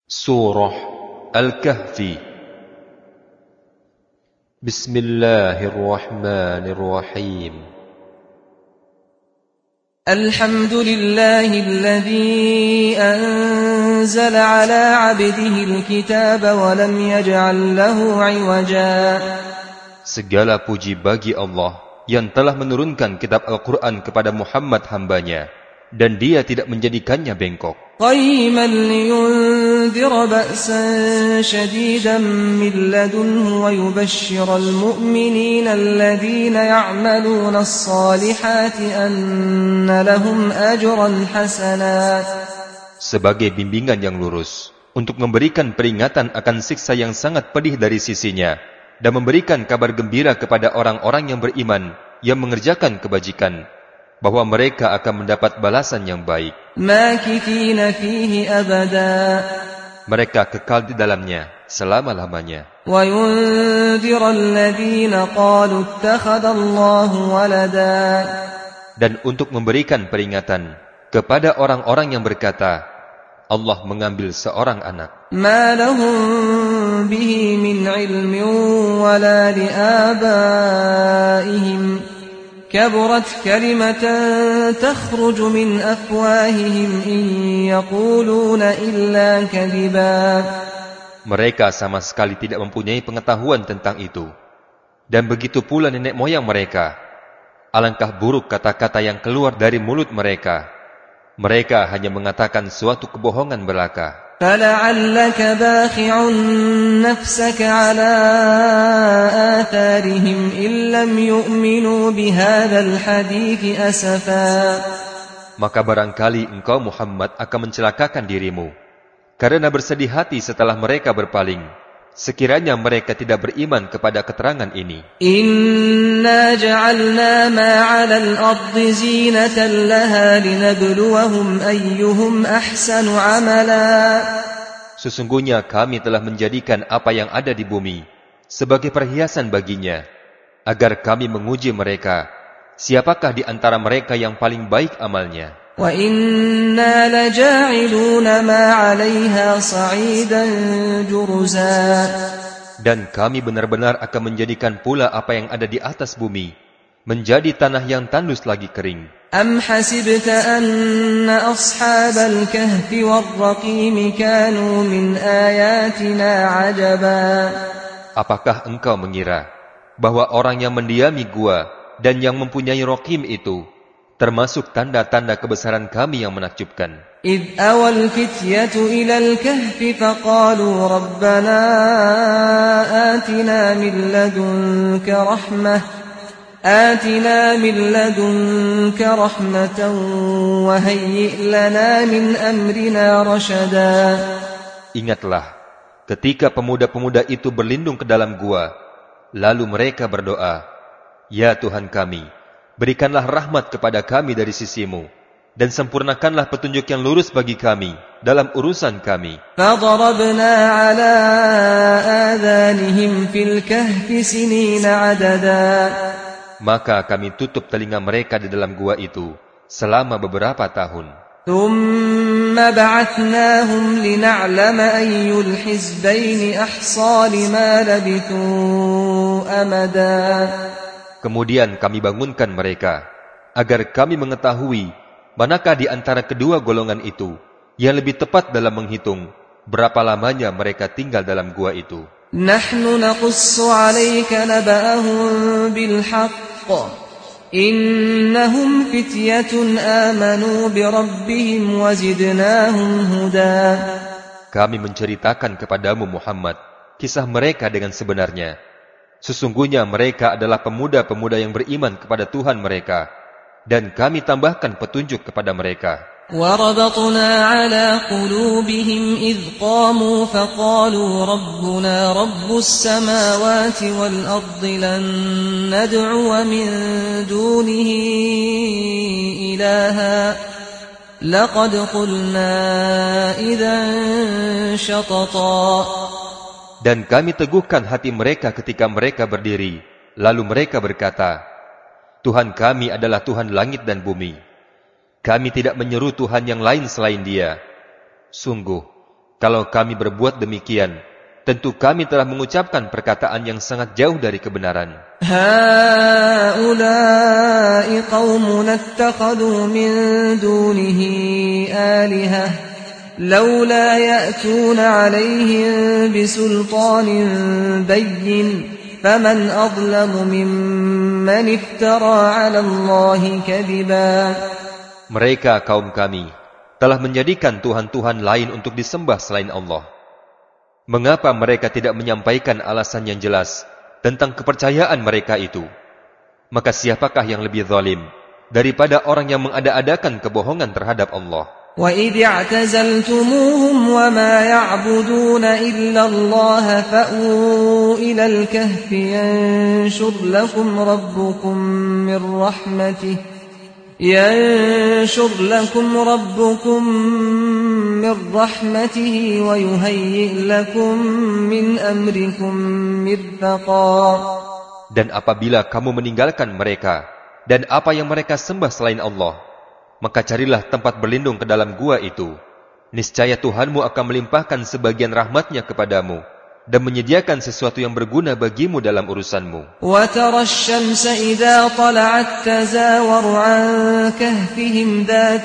Surah Al-Kahfi. Bismillahirrahmanirrahim. Alhamdulillahilladzi anzala ala 'abdihi al-kitaba wa lam yaj'al lahu 'iwaja. Segala puji bagi Allah yang telah menurunkan kitab Al-Quran kepada Muhammad hambanya, dan dia tidak menjadikannya bengkok. Qayyiman liyundhira ba'san shadidan min ladunhu wa yubashshiral mu'minina alladhina ya'maluna as-salihati anna lahum ajran hasana. Sebagai bimbingan yang lurus, untuk memberikan peringatan akan siksa yang sangat pedih dari sisinya, dan memberikan kabar gembira kepada orang-orang yang beriman, yang mengerjakan kebajikan, bahwa mereka akan mendapat balasan yang baik. Makithina fihi abada. Mereka kekal di dalamnya selama-lamanya. Wa yundhira alladhina qalu ittakhadallahu walada. Dan untuk memberikan peringatan kepada orang-orang yang berkata, Allah mengambil seorang anak. Ma lahum bihi min ilmin wala liabaihim. Kaburat kalimatan takhruju min afwahihim in yaquluna illa kadhiba. Mereka sama sekali tidak mempunyai pengetahuan tentang itu. Dan begitu pula nenek moyang mereka. Alangkah buruk kata-kata yang keluar dari mulut mereka. Mereka hanya mengatakan suatu kebohongan belaka. فَلَعَلَّكَ بَاخِعٌ نَفْسَكَ عَلَىٰ آثَارِهِمْ إِن لَّمْ يُؤْمِنُوا بِهَٰذَا الْحَدِيثِ أَسَفًا. Maka barangkali engkau Muhammad akan mencelakakan dirimu, karena bersedih hati setelah mereka berpaling, sekiranya mereka tidak beriman kepada keterangan ini. Inna ja'alna ma 'alal ardi zinatan laha linabluwahum ayyuhum ahsanu 'amala. Sesungguhnya kami telah menjadikan apa yang ada di bumi sebagai perhiasan baginya, agar kami menguji mereka, siapakah di antara mereka yang paling baik amalnya. Wa inna laja'iluna ma 'alayha sa'idan juruza. Dan kami benar-benar akan menjadikan pula apa yang ada di atas bumi menjadi tanah yang tandus lagi kering. Am hasibta anna ashabal kahfi war-raqim kanu min ayatina 'ajaba. Apakah engkau mengira bahwa orang yang mendiami gua dan yang mempunyai Raqim itu termasuk tanda-tanda kebesaran kami yang menakjubkan? إذ أوى الفتية إلى الكهف فقالوا ربنا آتنا من لدنك رحمة وهيئ لنا من أمرنا رشدا. Ingatlah ketika pemuda-pemuda itu berlindung ke dalam gua, lalu mereka berdoa, Ya Tuhan kami, berikanlah rahmat kepada kami dari sisimu, dan sempurnakanlah petunjuk yang lurus bagi kami dalam urusan kami. فَضَرَبْنَا عَلَىٰ آذَانِهِمْ فِي الْكَهْفِ سِنِينَ عَدَدًا. Maka kami tutup telinga mereka di dalam gua itu selama beberapa tahun. ثُمَّ بَعَثْنَاهُمْ لِنَعْلَمَ أَيُّ الْحِزْبَيْنِ أَحْصَىٰ لِمَا لَبِثُوا أَمَدًا. Kemudian kami bangunkan mereka agar kami mengetahui manakah di antara kedua golongan itu yang lebih tepat dalam menghitung berapa lamanya mereka tinggal dalam gua itu. Nahnu naqussu 'alaika naba'ahum bil haqq. Innahum fityatun amanu bi rabbihim wa zidnahum huda. Kami menceritakan kepadamu Muhammad kisah mereka dengan sebenarnya. Sesungguhnya mereka adalah pemuda-pemuda yang beriman kepada Tuhan mereka, dan kami tambahkan petunjuk kepada mereka. وَرَبَطْنَا عَلَى قُلُوبِهِمْ إِذْ قَامُوا فَقَالُوا رَبُّنَا رَبُّ السَّمَاوَاتِ وَالْأَرْضِ لَن نَّدْعُوَ مِن دُونِهِ إِلَٰهًا لَقَدْ قُلْنَا إِذًا شَطَطًا. Dan kami teguhkan hati mereka ketika mereka berdiri, lalu mereka berkata, Tuhan kami adalah Tuhan langit dan bumi. Kami tidak menyeru Tuhan yang lain selain Dia. Sungguh, Kalau kami berbuat demikian, tentu kami telah mengucapkan perkataan yang sangat jauh dari kebenaran. Haula'i qaumun ittakhadhu min dunihi alihah laula ya'tuna 'alaihim bisultanin bayyin faman adlamu mimman iftara 'ala Allahi kadhiba. Mereka kaum kami telah menjadikan tuhan-tuhan lain untuk disembah selain Allah. Mengapa mereka tidak menyampaikan alasan yang jelas tentang kepercayaan mereka itu? Maka siapakah yang lebih zalim daripada orang yang mengada-adakan kebohongan terhadap Allah? وَإِذِ اعْتَزَلْتُمُوهُمْ وَمَا يَعْبُدُونَ إِلَّا اللَّهَ فَأْوُوا إِلَى الْكَهْفِ يَنشُرْ لَكُمْ رَبُّكُم مِّن رَّحْمَتِهِ وَيُهَيِّئْ لَكُم مِّنْ أَمْرِكُم مِّرْفَقًا. Dan apabila kamu meninggalkan mereka dan apa yang mereka sembah selain Allah, maka carilah tempat berlindung ke dalam gua itu. Niscaya Tuhanmu akan melimpahkan sebagian rahmatnya kepadamu dan menyediakan sesuatu yang berguna bagimu dalam urusanmu. وَتَرَى الشَّمْسَ إِذَا طَلَعَتْ تَزَاوَرُ عَنْ كَهْفِهِمْ ذَاتَ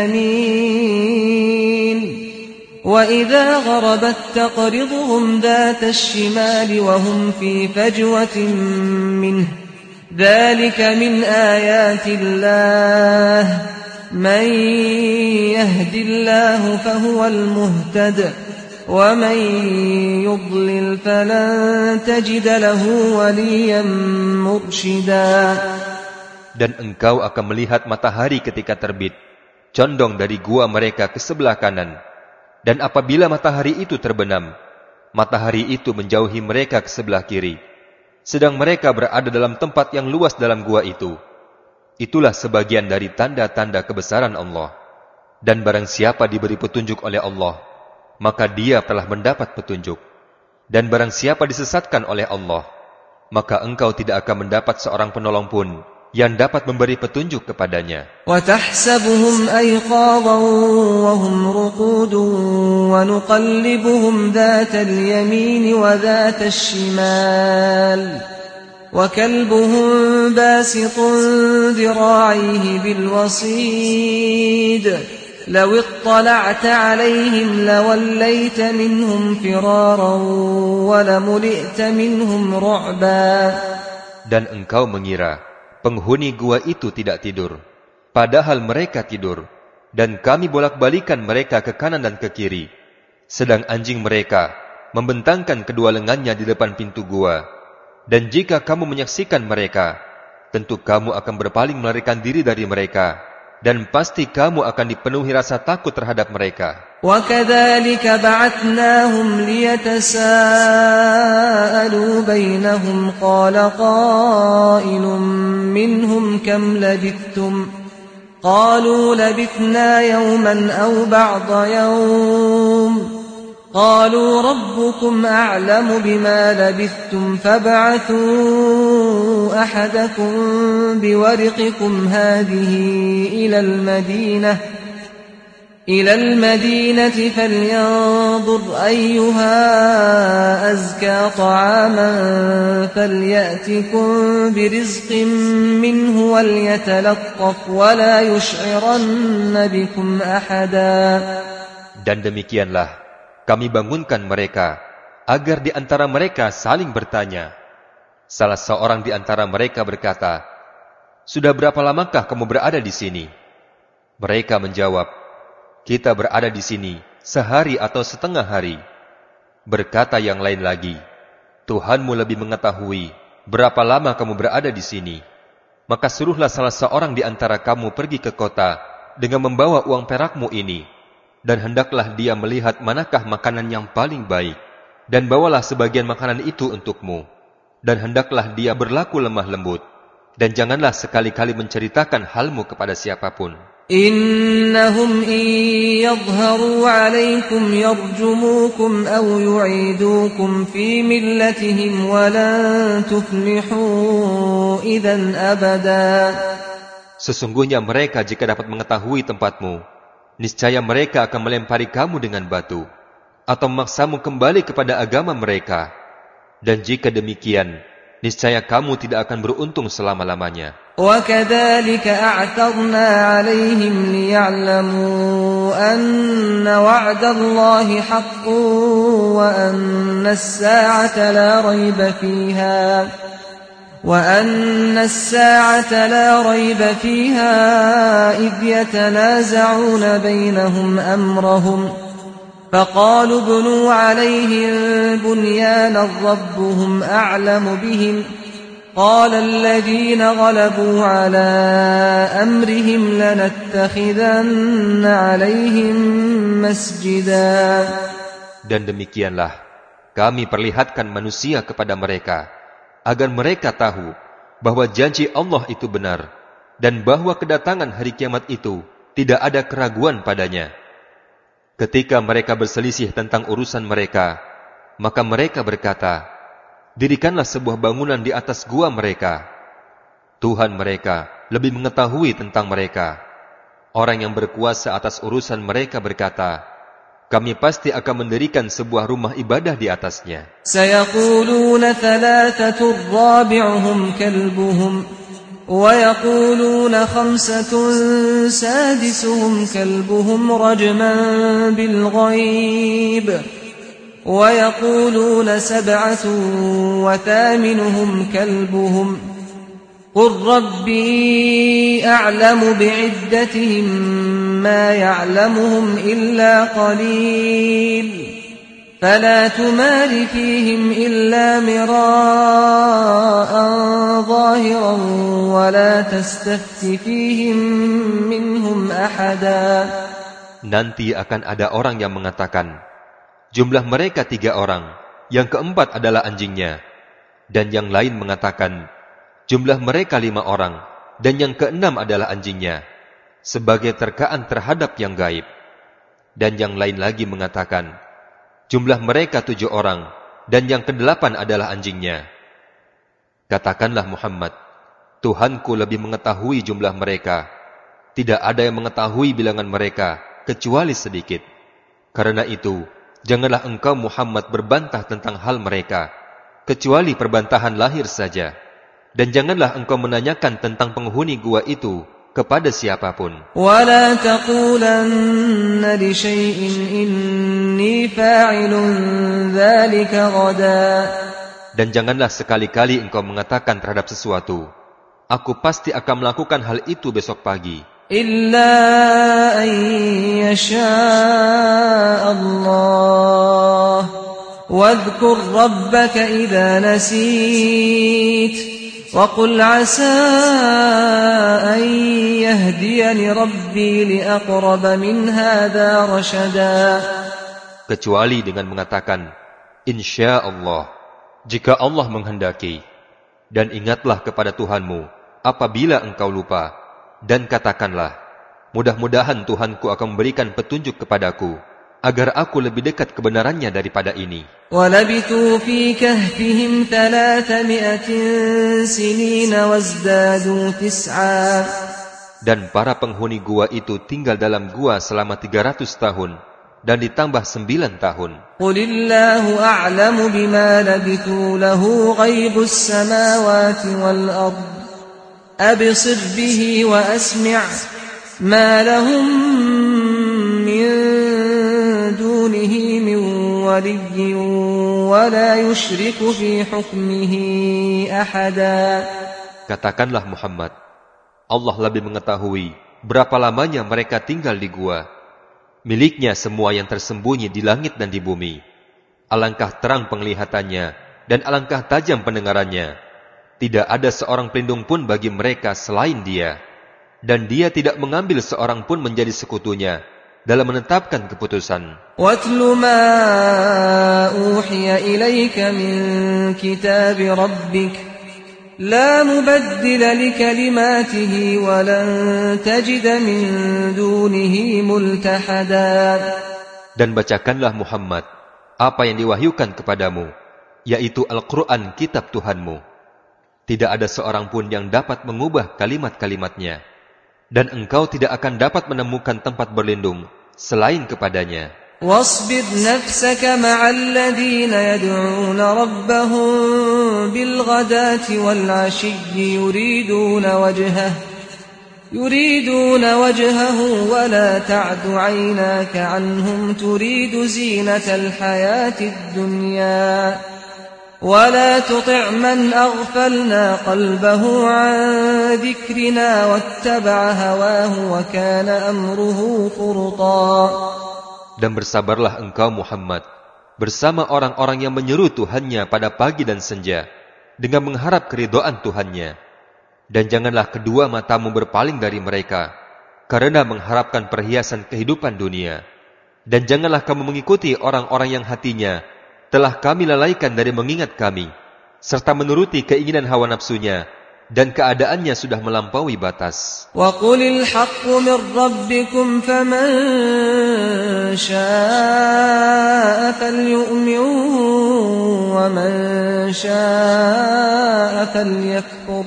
الْيَمِينِ وَإِذَا غَرَبَتْ تَقْرِضُهُمْ ذَاتَ الشِّمَالِ وَهُمْ فِي فَجْوَةٍ مِّنْهُ ذَلِكَ مِنْ آيَاتِ اللَّهِ مَنْ يَهْدِ اللَّهُ فَهُوَ الْمُهْتَدِ وَمَنْ يُضْلِلْ فَلَنْ تَجِدَ لَهُ وَلِيًّا مُرْشِدًا. Dan engkau akan melihat matahari ketika terbit, condong dari gua mereka ke sebelah kanan. Dan apabila matahari itu terbenam, matahari itu menjauhi mereka ke sebelah kiri. Sedang mereka berada dalam tempat yang luas dalam gua itu. Itulah sebagian dari tanda-tanda kebesaran Allah. Dan barang siapa diberi petunjuk oleh Allah, maka dia telah mendapat petunjuk. Dan barang siapa disesatkan oleh Allah, maka engkau tidak akan mendapat seorang penolong pun yang dapat memberi petunjuk kepadanya. وَتَحْسَبُهُمْ أَيْقَاظًا وَهُمْ رُقُودٌ وَنُقَلِّبُهُمْ ذَاتَ الْيَمِينِ وَذَاتَ الشِّمَالِ وَكَلْبُهُمْ بَاسِطٌ ذِرَاعَيْهِ بِالْوَصِيدِ لَوِ اطَّلَعْتَ عَلَيْهِمْ لَوَلَّيْتَ مِنْهُمْ فِرَارًا وَلَمُلِئْتَ مِنْهُمْ رُعْبًا. Dan engkau mengira penghuni gua itu tidak tidur, padahal mereka tidur, dan kami bolak-balikan mereka ke kanan dan ke kiri, sedang anjing mereka membentangkan kedua lengannya di depan pintu gua. Dan jika kamu menyaksikan mereka, tentu kamu akan berpaling melarikan diri dari mereka, dan pasti kamu akan dipenuhi rasa takut terhadap mereka. وَكَذَلِكَ بَعَثْنَاهُمْ لِيَتَسَاءَلُوا بَيْنَهُمْ قَالَ قَائِلٌ مِّنْهُمْ كَمْ لَبِثْتُمْ قَالُوا لَبِثْنَا يَوْمًا أَوْ بَعْضَ يَوْمٍ قَالُوا رَبُّكُمْ أَعْلَمُ بِمَا لَبِثْتُمْ فَابْعَثُوا أَحَدَكُمْ بِوَرِقِكُمْ هَذِهِ إلى المدينة فلينظر أيها أزكى طعاما فليأتكم برزق منه وليتلطف ولا يشعرن بكم أحدا. Dan demikianlah kami bangunkan mereka agar di antara mereka saling bertanya. Salah seorang di antara mereka berkata, "Sudah berapa lamakah kamu berada di sini?" Mereka menjawab, "Kita berada di sini sehari atau setengah hari." Berkata yang lain lagi, "Tuhanmu lebih mengetahui berapa lama kamu berada di sini. Maka suruhlah salah seorang di antara kamu pergi ke kota dengan membawa uang perakmu ini, dan hendaklah dia melihat manakah makanan yang paling baik, dan bawalah sebagian makanan itu untukmu, dan hendaklah dia berlaku lemah lembut, dan janganlah sekali-kali menceritakan halmu kepada siapapun. إنهم إن يظهروا عليكم يرجموكم أو يعيدوكم في ملتهم ولن تفلحوا إذا أبدا." Sesungguhnya mereka jika dapat mengetahui tempatmu, niscaya mereka akan melempari kamu dengan batu. atau memaksamu kembali kepada agama mereka. Dan jika demikian, niscaya kamu tidak akan beruntung selama-lamanya. وَكَذَلِكَ أَعْثَرْنَا عَلَيْهِمْ لِيَعْلَمُوا أَنَّ وَعْدَ اللَّهِ حَقٌّ وَأَنَّ السَّاعَةَ لَا رَيْبَ فِيهَا إِذْ يَتَنَازَعُونَ بَيْنَهُمْ أَمْرَهُمْ فَقَالُوا ابْنُوا عَلَيْهِمْ بُنْيَانًا رَبُّهُمْ أَعْلَمُ بِهِمْ قال الذين غلبوا على أمرهم لنتخذن عليهم مسجدا. Dan demikianlah kami perlihatkan manusia kepada mereka, agar mereka tahu bahwa janji Allah itu benar, dan bahwa kedatangan hari kiamat itu tidak ada keraguan padanya. Ketika mereka berselisih tentang urusan mereka, maka mereka berkata, dirikanlah sebuah bangunan di atas gua mereka. Tuhan mereka lebih mengetahui tentang mereka. Orang yang berkuasa atas urusan mereka berkata, kami pasti akan mendirikan sebuah rumah ibadah di atasnya. Sayaquluna thalathatun rabi'uhum kalbuhum wa yaquluna khamsatun sadisuhum kalbuhum rajman bil ghaib. وَيَقُولُونَ سَبْعَةٌ وَثَامِنُهُمْ كَلْبُهُمْ قُلْ رَبِّي أَعْلَمُ بِعِدَّتِهِمْ مَا يَعْلَمُهُمْ إِلَّا قَلِيلٌ فَلَا تُمَارِ فِيهِمْ إِلَّا مِرَاءً ظَاهِرًا وَلَا تَسْتَفْتِ فِيهِمْ مِنْهُمْ أَحَدًا. Nanti akan ada orang yang mengatakan, jumlah mereka 3 orang, yang keempat adalah anjingnya. Dan yang lain mengatakan, jumlah mereka 5 orang, dan yang keenam adalah anjingnya, sebagai terkaan terhadap yang gaib. Dan yang lain lagi mengatakan, jumlah mereka 7 orang, dan yang ke-8 adalah anjingnya. Katakanlah Muhammad, Tuhanku lebih mengetahui jumlah mereka. Tidak ada yang mengetahui bilangan mereka, kecuali sedikit. Karena itu, janganlah engkau Muhammad berbantah tentang hal mereka, kecuali perbantahan lahir saja. Dan janganlah engkau menanyakan tentang penghuni gua itu kepada siapapun. وَلَا تَقُولَنَّ لِشَيْءٍ إِنِّي فَاعِلٌ ذَلِكَ غَدًا. Dan janganlah sekali-kali engkau mengatakan terhadap sesuatu, aku pasti akan melakukan hal itu besok pagi. إِلَّا أَن يَشَاءَ اللَّهُ وَاذْكُرْ رَبَّكَ إِذَا نَسِيتَ وَقُلْ عَسَىٰ أَن يَهْدِيَنِ رَبِّي لِأَقْرَبَ مِنْ هَٰذَا رَشَدًا. Kecuali dengan mengatakan, Insya Allah, jika Allah menghendaki. Dan ingatlah kepada Tuhanmu apabila engkau lupa. Dan katakanlah, mudah-mudahan Tuhanku akan memberikan petunjuk kepadaku, agar aku lebih dekat kebenarannya daripada ini. وَلَبِثُوا فِي كَهْفِهِمْ 300 سِنِينَ وَازْدَادُوا 9. Dan para penghuni gua itu tinggal dalam gua selama 300 tahun, dan ditambah 9 tahun. قُلِ اللَّهُ أَعْلَمُ بِمَا لَبِثُوا لَهُ غَيْبُ السَّمَاوَاتِ وَالْأَرْضِ أَبْصِرْ بِهِ وَأَسْمِعْ مَا لَهُم مِّن دُونِهِ مِن وَلِيٍّ وَلَا يُشْرِكُ فِي حُكْمِهِ أَحَدًا. Katakanlah Muhammad, Allah lebih mengetahui berapa lamanya mereka tinggal di gua. Miliknya semua yang tersembunyi di langit dan di bumi. Alangkah terang penglihatannya dan alangkah tajam pendengarannya. Tidak ada seorang pelindung pun bagi mereka selain Dia. Dan Dia tidak mengambil seorang pun menjadi sekutunya dalam menetapkan keputusan. وَاتْلُ مَا أُوحِيَ إِلَيْكَ مِنْ كِتَابِ رَبِّكَ لَا مُبَدِّلَ لِكَلِمَاتِهِ وَلَنْ تَجِدَ مِنْ دُونِهِ مُلْتَحَدًا. Dan bacakanlah Muhammad apa yang diwahyukan kepadamu, yaitu Al-Quran kitab Tuhanmu. Tidak ada seorang pun yang dapat mengubah kalimat-kalimatnya. Dan engkau tidak akan dapat menemukan tempat berlindung selain kepadanya. واصبر نفسك مع الذين يدعون ربهم بالغداة والعشي يريدون وجهه ولا تعد عيناك عنهم تريد زينة الحياة الدنيا ولا تطع من أغفلنا قلبه عن ذكرنا واتبع هواه وكان أمره فرطا. Dan bersabarlah engkau Muhammad bersama orang-orang yang menyeru Tuhannya pada pagi dan senja dengan mengharap keridhaan Tuhannya. Dan janganlah kedua matamu berpaling dari mereka karena mengharapkan perhiasan kehidupan dunia. Dan janganlah kamu mengikuti orang-orang yang hatinya telah kami lalaikan dari mengingat kami, serta menuruti keinginan hawa nafsunya, dan keadaannya sudah melampaui batas. وَقُلِ الْحَقُّ مِنْ رَبِّكُمْ فَمَنْ شَاءَ فَلْيُؤْمِنْ وَمَنْ شَاءَ فَلْيَكْفُرْ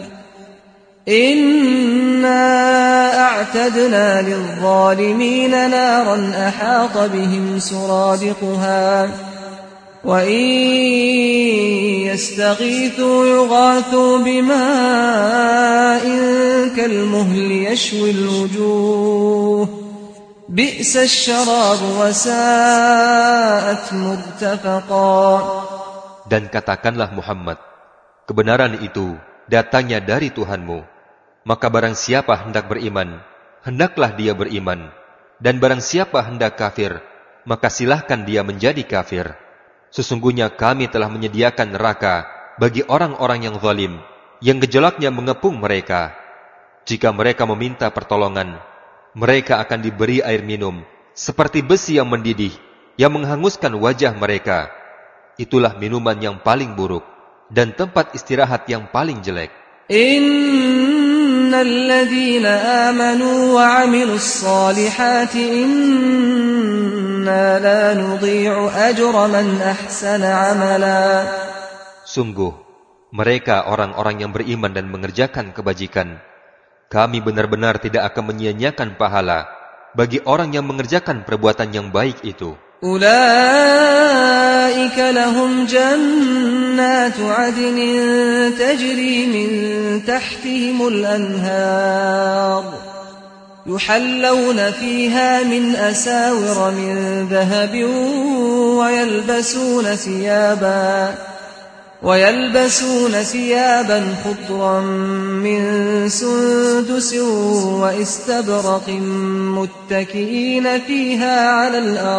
إِنَّا أَعْتَدْنَا لِلظَّالِمِينَ نَارًا أَحَاطَ بِهِمْ سُرَادِقُهَا وَإِنْ يَسْتَغِيثُوا يُغَاثُوا بِمَاءٍ كَالْمُهْلِ يَشْوِي الْوُجُوهَ بِئْسَ الشَّرَابُ وَسَاءَتْ مُرْتَفَقًا. Dan katakanlah Muhammad, kebenaran itu datangnya dari Tuhanmu. Maka barang siapa hendak beriman, hendaklah dia beriman. Dan barang siapa hendak kafir, maka silahkan dia menjadi kafir. Sesungguhnya kami telah menyediakan neraka bagi orang-orang yang zalim, yang gejolaknya mengepung mereka. Jika mereka meminta pertolongan, mereka akan diberi air minum, seperti besi yang mendidih, yang menghanguskan wajah mereka. Itulah minuman yang paling buruk, dan tempat istirahat yang paling jelek. Innal ladzina amanu wa 'amilus solihati inna la nudhi'u ajra man ahsana 'amala. Sungguh, mereka orang-orang yang beriman dan mengerjakan kebajikan, kami benar-benar tidak akan menyia-nyiakan pahala bagi orang yang mengerjakan perbuatan yang baik itu. Ulaika lahum jannatu 'adnin tajri min tahtihimul anhar yuhallawna fiha min asawira min dhahabin ويلبسون ثيابا خضرا من سندس واستبرق متكئين فيها على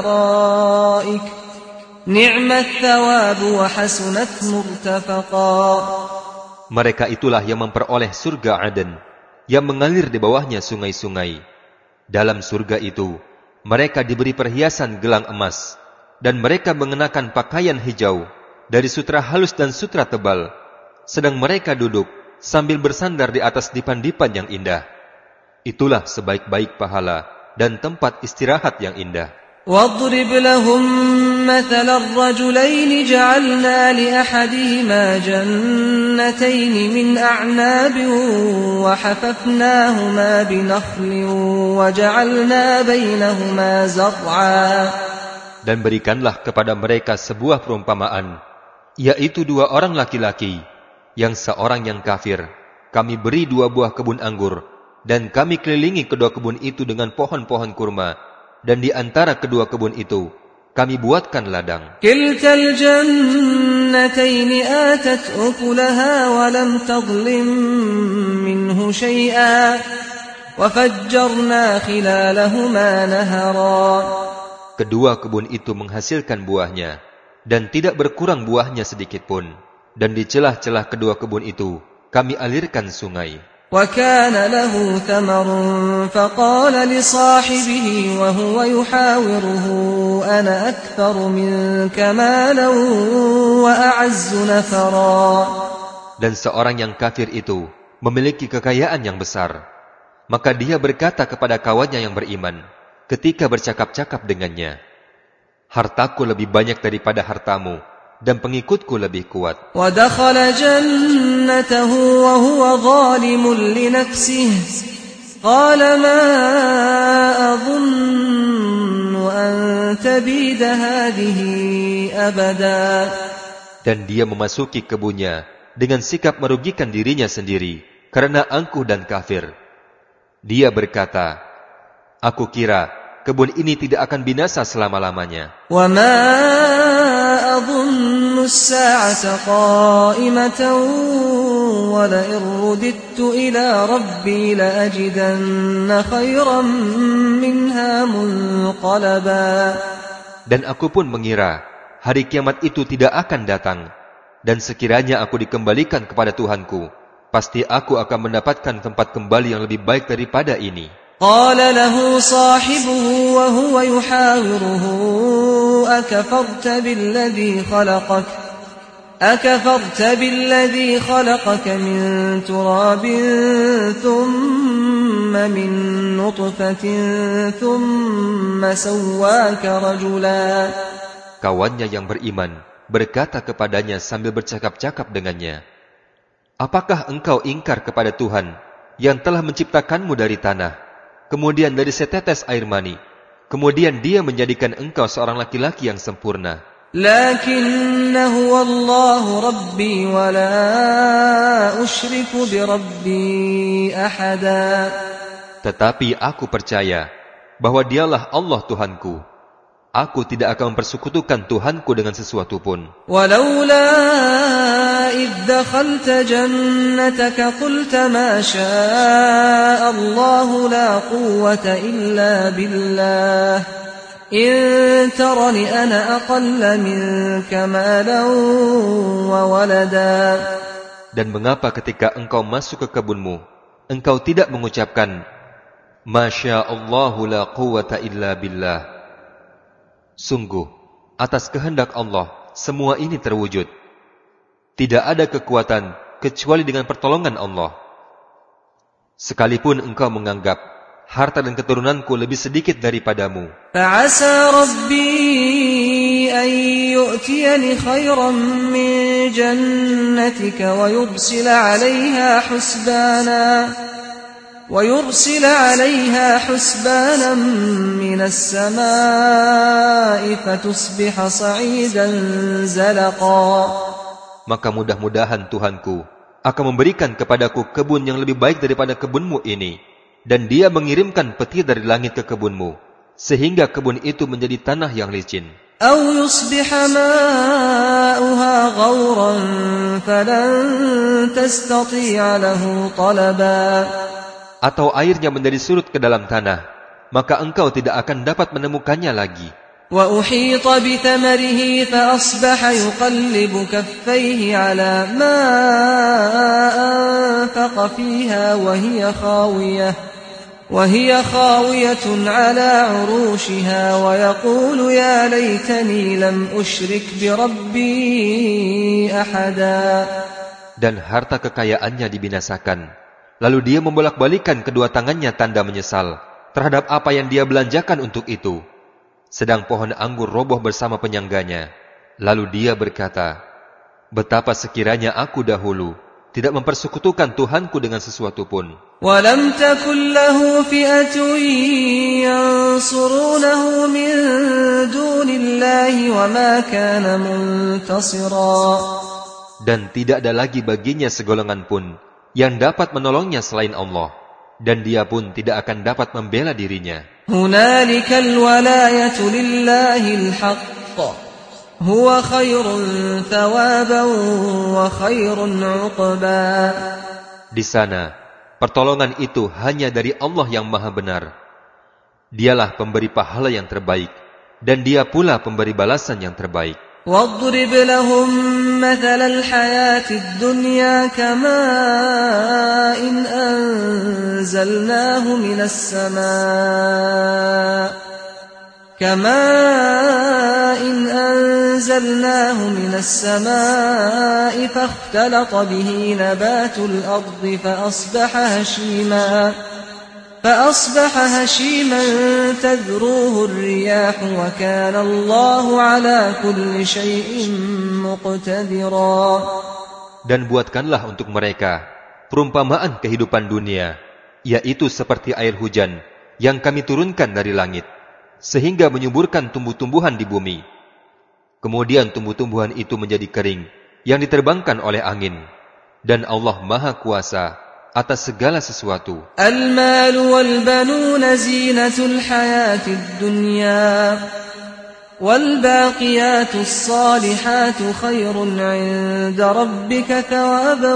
الأرائك نعم الثواب وحسنت مرتفقا. Mereka itulah yang memperoleh surga Aden, yang mengalir di bawahnya sungai-sungai. Dalam surga itu, mereka diberi perhiasan gelang emas, dan mereka mengenakan pakaian hijau dari sutra halus dan sutra tebal, sedang mereka duduk sambil bersandar di atas dipan-dipan yang indah. Itulah sebaik-baik pahala dan tempat istirahat yang indah. وَاضْرِبْ لَهُمْ مَثَلَ الرَّجُلَيْنِ جَعَلْنَا لِأَحَدِهِمَا جَنَّتَيْنِ مِنْ أَعْنَابٍ وَحَفَفْنَاهُمَا بِنَخْلٍ وَجَعَلْنَا بَيْنَهُمَا زَرْعًا. Dan berikanlah kepada mereka sebuah perumpamaan, yaitu dua orang laki-laki, yang seorang yang kafir, kami beri dua buah kebun anggur, dan kami kelilingi kedua kebun itu dengan pohon-pohon kurma, dan di antara kedua kebun itu, kami buatkan ladang. Kiltal jannataini atat ukulaha wa lam tadlim minhu syai'a, wa fajjarna khilalahuma nahara. Kedua kebun itu menghasilkan buahnya, dan tidak berkurang buahnya sedikit pun. Dan di celah-celah kedua kebun itu, kami alirkan sungai. وَكَانَ لَهُ ثَمَرٌ فَقَالَ لِصَاحِبِهِ وَهُوَ يُحَاوِرُهُ أَنَا أَكْثَرُ مِنكَ مَالًا وَأَعَزُّ نَفَرًا. Dan seorang yang kafir itu memiliki kekayaan yang besar. Maka dia berkata kepada kawannya yang beriman, ketika bercakap-cakap dengannya, hartaku lebih banyak daripada hartamu, dan pengikutku lebih kuat. وَدَخَلَ جَنَّتَهُ وَهُوَ ظَالِمٌ لِنَفْسِهِ قَالَ مَا أَظُنُّ أَن تبيد هذه أبدا. Dan dia memasuki kebunnya dengan sikap merugikan dirinya sendiri karena angkuh dan kafir. Dia berkata, aku kira kebun ini tidak akan binasa selama-lamanya. وَمَا أَظُنُّ السَّاعَةَ قَائِمَةً وَلَئِن رُّدِدتُّ إِلَى رَبِّي لَأَجِدَنَّ خَيْرًا مِنْهَا مُنقَلَبًا. Dan aku pun mengira hari kiamat itu tidak akan datang, dan sekiranya aku dikembalikan kepada Tuhanku, pasti aku akan mendapatkan tempat kembali yang lebih baik daripada ini. قال له صاحبه وهو يحاوره أكفرت بالذي خلقك من تراب ثم من نطفة ثم سواك رجلا. Kawannya yang beriman berkata kepadanya sambil bercakap-cakap dengannya, apakah engkau ingkar kepada Tuhan yang telah menciptakanmu dari tanah, kemudian dari setetes air mani, kemudian dia menjadikan engkau seorang laki-laki yang sempurna. Lakinna huwa Allah Rabbi wa la usyriku bi Rabbi ahada. Tetapi aku percaya bahwa dialah Allah Tuhanku. Aku tidak akan mempersekutukan Tuhanku dengan sesuatu pun. Walaula idh dakhalta jannataka qulta ma syaa Allah la quwwata illa billah. In tarani ana aqalla minka malan wa walada. Dan mengapa ketika engkau masuk ke kebunmu, engkau tidak mengucapkan Masya Allahu la quwwata illa billah. Sungguh, atas kehendak Allah, semua ini terwujud. Tidak ada kekuatan kecuali dengan pertolongan Allah. Sekalipun engkau menganggap harta dan keturunanku lebih sedikit daripadamu. Fa'asa Rabbi an yu'tiyani khairan min jannatika wa yursila 'alayha husbanan minas samaa'i fatusbiha sa'idan zalaqa. Maka mudah-mudahan Tuhanku akan memberikan kepadaku kebun yang lebih baik daripada kebunmu ini, dan dia mengirimkan petir dari langit ke kebunmu, sehingga kebun itu menjadi tanah yang licin. Aw yusbiha ma'uha ghawran falan tastati'a lahu talaba. Atau airnya menjadi surut ke dalam tanah, maka engkau tidak akan dapat menemukannya lagi. Wa uhita bi thamarihi fa asbaha yuqallibu kaffayhi ala ma anfaqa fiha wa hiya khawiyatun ala 'urushiha wa yaqulu ya laitani lam ushrik bi rabbi ahada. Dan harta kekayaannya dibinasakan. Lalu dia membolak-balikan kedua tangannya tanda menyesal terhadap apa yang dia belanjakan untuk itu. Sedang pohon anggur roboh bersama penyangganya. Lalu dia berkata, betapa sekiranya aku dahulu tidak mempersekutukan Tuhanku dengan sesuatu pun. وَلَمْ تَكُنْ لَهُ فِئَةٌ يَنْصُرُونَهُ مِنْ دُونِ اللَّهِ وَمَا كَانَ مُنْتَصِرًا. Dan tidak ada lagi baginya segolongan pun yang dapat menolongnya selain Allah, dan dia pun tidak akan dapat membela dirinya. Hunalikal walayatu lillahil haqq. Huwa khairun thawaban wa khairun 'uqba. Di sana, pertolongan itu hanya dari Allah yang Maha Benar. Dialah pemberi pahala yang terbaik, dan dia pula pemberi balasan yang terbaik. واضرب لهم مثل الحياة الدنيا كماء أنزلناه من السماء فاختلط به نبات الأرض فأصبح هشيما تذروه الرياح وكان الله على كل شيء مقتدرا. Dan buatkanlah untuk mereka perumpamaan kehidupan dunia, yaitu seperti air hujan yang kami turunkan dari langit. sehingga menyuburkan tumbuh-tumbuhan di bumi. Kemudian tumbuh-tumbuhan itu menjadi kering, yang diterbangkan oleh angin. Dan Allah Maha Kuasa atas segala sesuatu. Al-malu wal-banuna zinatul hayatid dunya, wal-baqiyatus salihatu khairun 'inda rabbika thawaban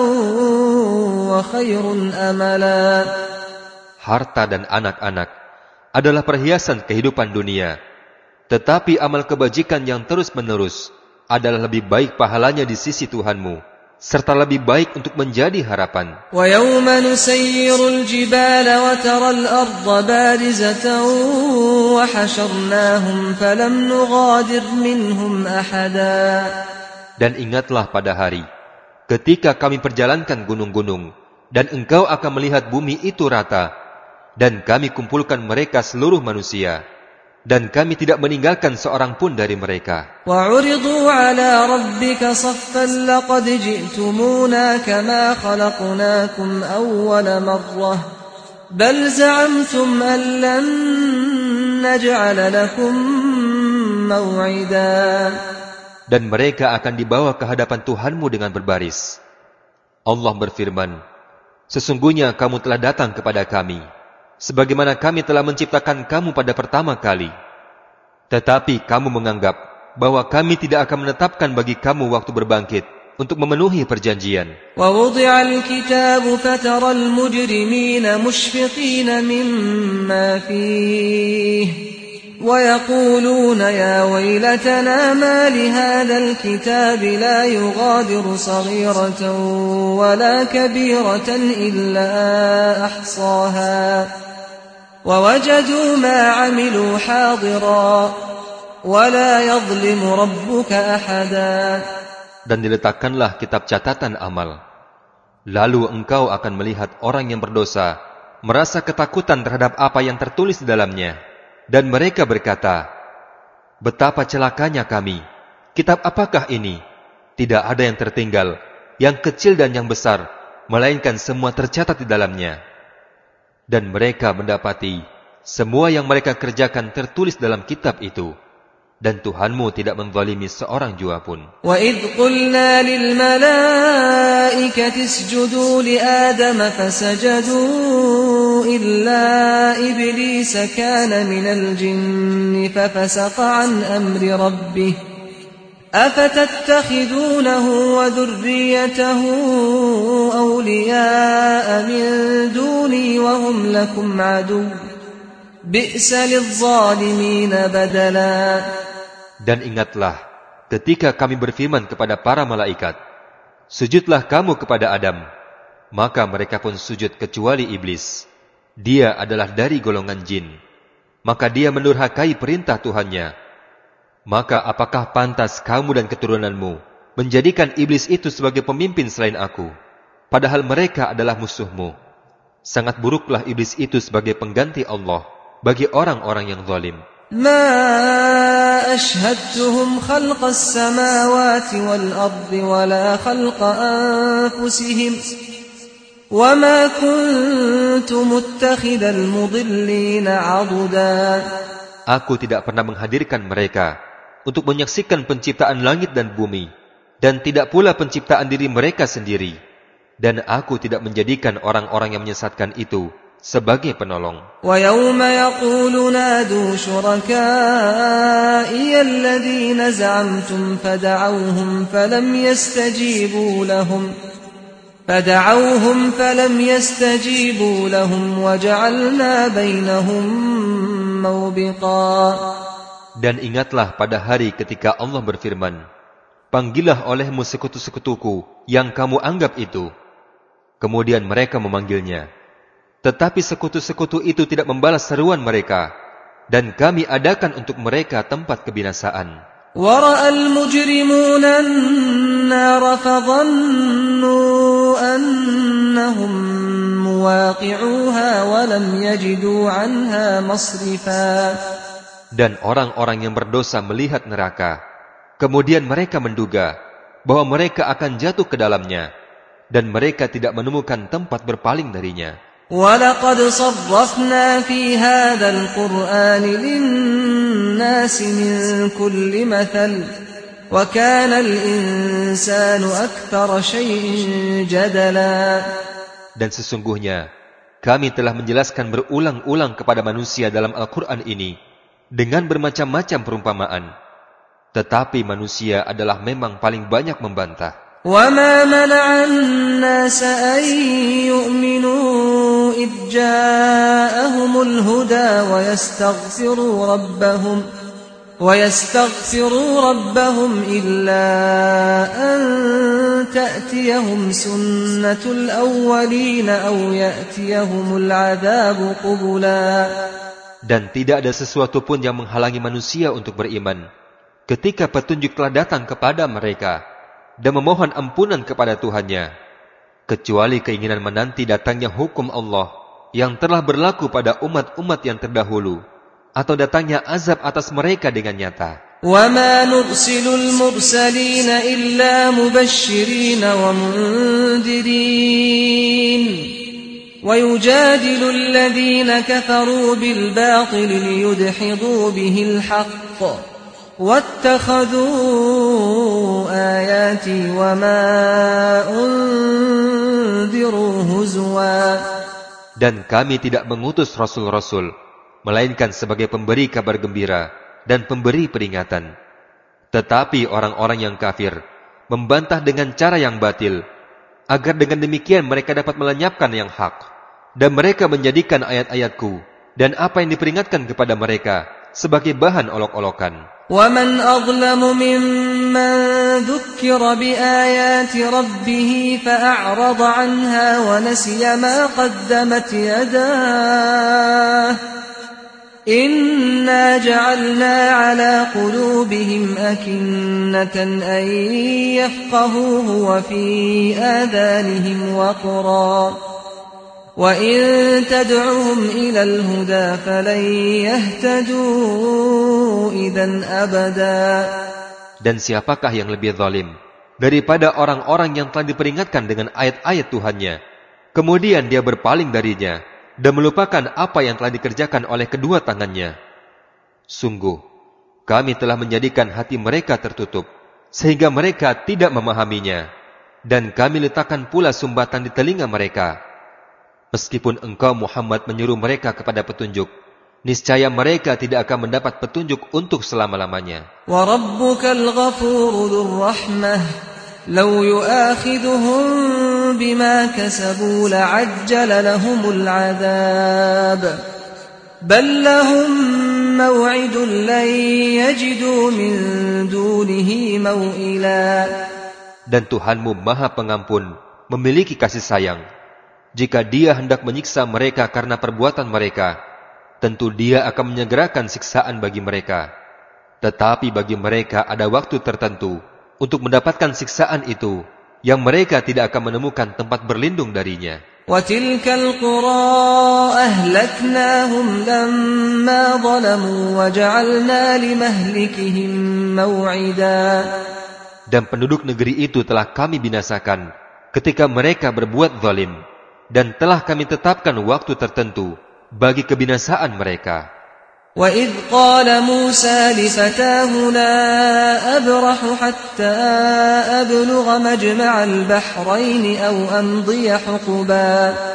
wa khairun amala. Harta dan anak-anak adalah perhiasan kehidupan dunia, tetapi amal kebajikan yang terus-menerus adalah lebih baik pahalanya di sisi Tuhanmu, serta lebih baik untuk menjadi harapan. وَيَوْمَ نُسَيِّرُ الْجِبَالَ وَتَرَى الْأَرْضَ بَارِزَةً وَحَشَرْنَاهُمْ فَلَمْ نُغَادِرْ مِنْهُمْ أَحَدًا. Dan ingatlah pada hari ketika kami perjalankan gunung-gunung, dan engkau akan melihat bumi itu rata, dan kami kumpulkan mereka seluruh manusia, dan kami tidak meninggalkan seorang pun dari mereka. وَعُرِضُوا عَلَى رَبِّكَ صَفًّا لَقَدْ جِئْتُمُونَا كَمَا خَلَقْنَاكُمْ أَوَّلَ مَرَّةٍ بَلْ زَعَمْتُمْ أَن لَّن نَّجْعَلَ لَكُم مَّوْعِدًا. Dan mereka akan dibawa ke hadapan Tuhanmu dengan berbaris. Allah berfirman, sesungguhnya kamu telah datang kepada kami, sebagaimana kami telah menciptakan kamu pada pertama kali. Tetapi kamu menganggap bahwa kami tidak akan menetapkan bagi kamu waktu berbangkit untuk memenuhi perjanjian. وَوُضِعَ الْكِتَابُ فَتَرَى الْمُجْرِمِينَ مُشْفِقِينَ مِمَّا فِيهِ وَيَقُولُونَ يَا وَيْلَتَنَا مَا لِهَذَا الْكِتَابِ لَا يُغَادِرُ صَغِيرَةً وَلَا كَبِيرَةً إِلَّا أَحْصَاهَا وَوَجَدُوا مَا عَمِلُوا حَاضِرًا وَلَا يَظْلِمُ رَبُّكَ أَحَدًا. Dan diletakkanlah kitab catatan amal. Lalu engkau akan melihat orang yang berdosa merasa ketakutan terhadap apa yang tertulis di dalamnya. Dan mereka berkata, betapa celakanya kami. Kitab apakah ini? Tidak ada yang tertinggal, yang kecil dan yang besar, melainkan semua tercatat di dalamnya. Dan mereka mendapati semua yang mereka kerjakan tertulis dalam kitab itu. Dan Tuhanmu tidak menzalimi seorang jua pun. وَإِذْ قُلْنَا لِلْمَلَائِكَةِ اسْجُدُوا لِآدَمَ فَسَجَدُوا إِلَّا إِبْلِيسَ كَانَ مِنَ الْجِنِّ فَفَسَقَ عَنْ أَمْرِ رَبِّهِ أَفَتَتَّخِذُونَهُ وَذُرِّيَّتَهُ أَوْلِيَاءَ مِنْ دُونِي وَهُمْ لَكُمْ عَدُوٌّ بِئْسَ لِلظَّالِمِينَ بَدَلًا. Dan ingatlah ketika kami berfirman kepada para malaikat, sujudlah kamu kepada Adam. Maka mereka pun sujud kecuali iblis. Dia adalah dari golongan jin. Maka dia mendurhakai perintah Tuhannya. Maka apakah pantas kamu dan keturunanmu menjadikan iblis itu sebagai pemimpin selain aku? Padahal mereka adalah musuhmu. Sangat buruklah iblis itu sebagai pengganti Allah bagi orang-orang yang zalim. ما أشهدتهم خلق السماوات والأرض ولا خلق أنفسهم وما كنت متخذ المضلين عضدا. Aku tidak pernah menghadirkan mereka untuk menyaksikan penciptaan langit dan bumi, dan tidak pula penciptaan diri mereka sendiri. Dan aku tidak menjadikan orang-orang yang menyesatkan itu sebagai penolong. وَيَوْمَ يَقُولُ نَادُوا شُرَكَائِيَ الَّذِينَ زَعَمْتُمْ فَدَعَوْهُمْ فَلَمْ يَسْتَجِيبُوا لَهُمْ وَجَعَلْنَا بَيْنَهُمْ مَوْبِقًا. Dan ingatlah pada hari ketika Allah berfirman, panggillah olehmu sekutu-sekutuku yang kamu anggap itu. Kemudian mereka memanggilnya. Tetapi sekutu-sekutu itu tidak membalas seruan mereka, dan kami adakan untuk mereka tempat kebinasaan. وَرَأَى الْمُجْرِمُونَ النَّارَ فَظَنُّوا أَنَّهُمْ مُوَاقِعُوهَا وَلَمْ يَجِدُوا عَنْهَا مَصْرِفًا. Dan orang-orang yang berdosa melihat neraka, kemudian mereka menduga bahwa mereka akan jatuh ke dalamnya, dan mereka tidak menemukan tempat berpaling darinya. وَلَقَدْ صَرَّفْنَا فِي هَذَا الْقُرْآنِ لِلنَّاسِ مِنْ كُلِّ مَثَلٍ وَكَانَ الْإِنسَانُ أَكْثَرَ شَيْءٍ جَدَلًا. Dan sesungguhnya kami telah menjelaskan berulang-ulang kepada manusia dalam Al-Quran ini dengan bermacam-macam perumpamaan. Tetapi manusia adalah memang paling banyak membantah. وَمَا مَنَعَ النَّاسَ أَن يُؤْمِنُوا إِذْ جَاءَهُمُ الْهُدَى وَيَسْتَغْفِرُوا رَبَّهُمْ إِلَّا أَن تَأْتِيَهُمْ سُنَّةُ الْأَوَّلِينَ أَوْ يَأْتِيَهُمُ الْعَذَابُ قُبُلًا. Dan tidak ada sesuatu pun yang menghalangi manusia untuk beriman ketika petunjuk telah datang kepada mereka dan memohon ampunan kepada Tuhannya, kecuali keinginan menanti datangnya hukum Allah yang telah berlaku pada umat-umat yang terdahulu, atau datangnya azab atas mereka dengan nyata. وَمَا نُرْسِلُ الْمُرْسَلِينَ إِلَّا مُبَشِّرِينَ وَمُنذِرِينَ وَيُجَادِلُ الَّذِينَ كَفَرُوا بِالْبَاطِلِ لِيُدْحِضُوا بِهِ الْحَقَّ وَاتَّخَذُوا آيَاتِي وَمَا أُنذِرُوا هُزُوًا. Dan kami tidak mengutus rasul-rasul melainkan sebagai pemberi kabar gembira dan pemberi peringatan. Tetapi orang-orang yang kafir membantah dengan cara yang batil, agar dengan demikian mereka dapat melenyapkan yang hak. Dan mereka menjadikan ayat-ayatku dan apa yang diperingatkan kepada mereka sebagai bahan olok-olokan. وَمَنْ أَظْلَمُ مِمَّنْ ذُكِّرَ بِآيَاتِ رَبِّهِ فَأَعْرَضَ عَنْهَا وَنَسِيَ مَا قَدَّمَتْ يَدَاهُ إِنَّا جَعَلْنَا عَلَى قُلُوبِهِمْ أَكِنَّةً أَنْ يَفْقَهُوهُ وَفِي آذَانِهِمْ وَقْرًا وَإِن تَدْعُهُمْ إِلَى الْهُدَى فَلَنْ يَهْتَدُوا إِذًا أَبَدًا. Dan siapakah yang lebih zalim daripada orang-orang yang telah diperingatkan dengan ayat-ayat Tuhannya, kemudian dia berpaling darinya dan melupakan apa yang telah dikerjakan oleh kedua tangannya. Sungguh, kami telah menjadikan hati mereka tertutup, sehingga mereka tidak memahaminya, dan kami letakkan pula sumbatan di telinga mereka. Meskipun engkau Muhammad menyuruh mereka kepada petunjuk, niscaya mereka tidak akan mendapat petunjuk untuk selama-lamanya. وَرَبُّكَ الْغَفُورُ ذُو الرَّحْمَةِ لَوْ يُؤَاخِذُهُم بِمَا كَسَبُوا لَعَجَّلَ لَهُمُ الْعَذَابَ بَل لَّهُم مَّوْعِدٌ لَّن يَجِدُوا مِن دُونِهِ مَوْئِلًا. Dan Tuhanmu Maha Pengampun, memiliki kasih sayang. Jika Dia hendak menyiksa mereka karena perbuatan mereka, tentu Dia akan menyegerakan siksaan bagi mereka. Tetapi bagi mereka ada waktu tertentu untuk mendapatkan siksaan itu, yang mereka tidak akan menemukan tempat berlindung darinya. وَتِلْكَ الْقُرَىٰ أَهْلَكْنَاهُمْ لَمَّا ظَلَمُوا وَجَعَلْنَا لِمَهْلِكِهِمْ مَوْعِدًا. Dan penduduk negeri itu telah kami binasakan ketika mereka berbuat zalim, dan telah kami tetapkan waktu tertentu bagi kebinasaan mereka. وَإِذْ قَالَ مُوسَى لِفَتَاهُ لَا أَبْرَحُ حَتَّى أَبْلُغَ مَجْمَعَ الْبَحْرَيْنِ أَوْ أَمْضِيَ حُقُبًا.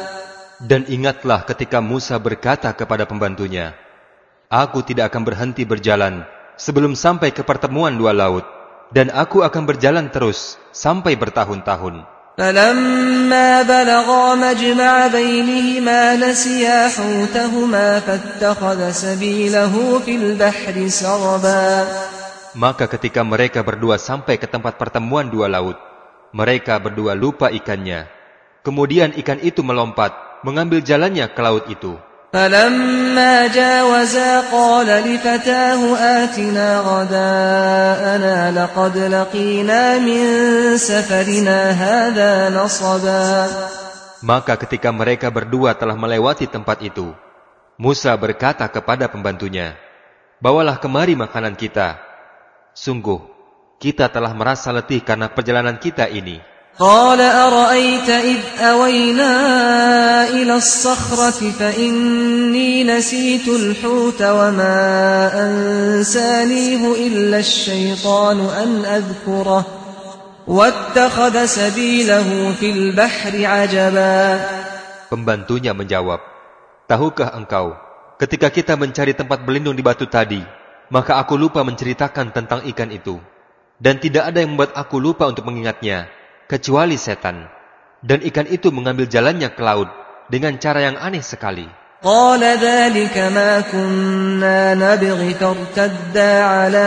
Dan ingatlah ketika Musa berkata kepada pembantunya, aku tidak akan berhenti berjalan sebelum sampai ke pertemuan dua laut, dan aku akan berjalan terus sampai bertahun-tahun. فَلَمَّا بَلَغَا مَجْمَعَ بَيْنِهِمَا نَسِيَا حُوتَهُمَا فَاتَّخَذَ سَبِيلَهُ فِي الْبَحْرِ سَرَبًا. Maka ketika mereka berdua sampai ke tempat pertemuan dua laut, mereka berdua lupa ikannya. Kemudian ikan itu melompat, mengambil jalannya ke laut itu. فَلَمَّا جَاوَزَا قَالَ لِفَتَاهُ آتِنَا غَدَاءَنَا لَقَدْ لَقِينَا مِنْ سَفَرِنَا هَذَا نَصَبًا. Maka ketika mereka berdua telah melewati tempat itu, Musa berkata kepada pembantunya, bawalah kemari makanan kita. Sungguh, kita telah merasa letih karena perjalanan kita ini. قال أرأيت إذ أوينا إلى الصخرة فإني نسيت الحوت وما أنسانيه إلا الشيطان أن أذكره واتخذ سبيله في البحر عجبا. Pembantunya menjawab, tahukah engkau, ketika kita mencari tempat berlindung di batu tadi, maka aku lupa menceritakan tentang ikan itu. Dan tidak ada yang membuat aku lupa untuk mengingatnya, kecuali setan. Dan ikan itu mengambil jalannya ke laut dengan cara yang aneh sekali. قال ذلك ما كنا نبغي فارتدا على